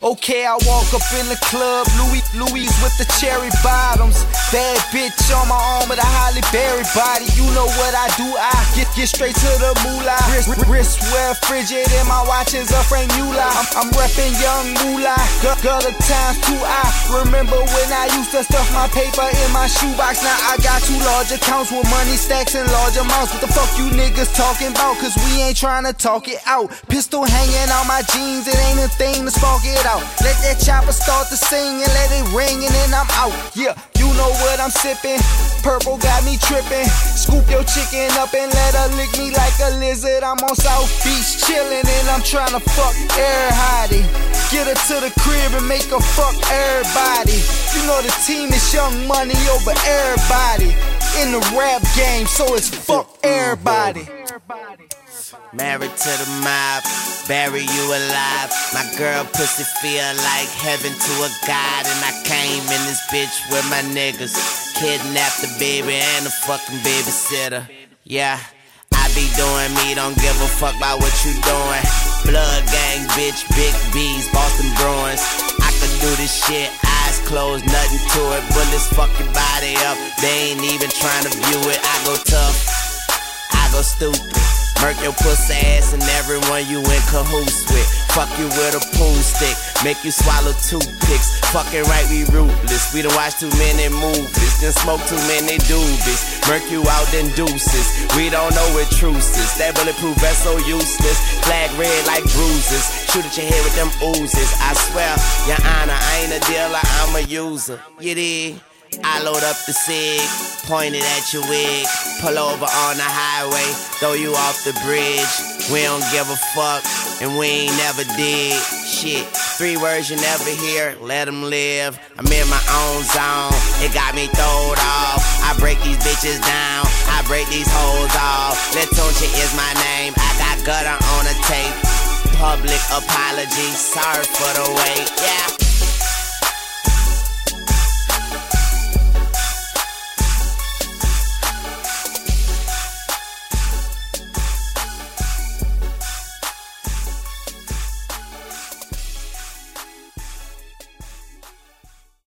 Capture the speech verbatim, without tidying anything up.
Okay, I walk up in the club, Louis, Louis with the cherry bottoms. Bad bitch on my arm with a Holly Berry body. You know what I do, I get get straight to the moolah. Wrist, wrist wear frigid and my watch is a frame Mula. I'm, I'm reppin' young moolah, gutter times two. I remember when I used to stuff my paper in my shoebox. Now I got two large accounts with money stacks in large amounts. What the fuck you niggas talking about? Cause we ain't trying to talk it out. Pistol hanging on my jeans, it ain't a thing to spark it out. Let that chopper start to sing and let it ring and then I'm out. Yeah, you know what I'm sippin'. Purple got me trippin'. Scoop your chicken up and let her lick me like a lizard. I'm on South Beach chillin' and I'm tryna fuck everybody. Get her to the crib and make her fuck everybody. You know the team is Young Money over everybody. In the rap game, so it's fuck everybody. Married to the mob, bury you alive. My girl pussy feel like heaven to a god. And I came in this bitch with my niggas. Kidnapped the baby and the fucking babysitter. Yeah, I be doing me, don't give a fuck about what you doing. Blood gang, bitch, big B's, Boston Bruins. I could do this shit, eyes closed, nothing to it. Bullets fuck your body up, they ain't even trying to view it. I go tough, I go stupid. Murk your pussy ass and everyone you in cahoots with. Fuck you with a pool stick, make you swallow toothpicks. Fucking right, we ruthless. We done watch too many movies, then smoke too many doobies. Murk you out, then deuces. We don't know what truce is. That bulletproof vest so useless. Flag red like bruises. Shoot at your head with them oozes. I swear, your honor, I ain't a dealer, I'm a user. You dig? I load up the cig, point it at your wig. Pull over on the highway, throw you off the bridge. We don't give a fuck, and we ain't never did. Shit, three words you never hear, let them live. I'm in my own zone, it got me throwed off. I break these bitches down, I break these hoes off. Letonche is my name, I got gutter on a tape. Public apology, sorry for the wait, yeah.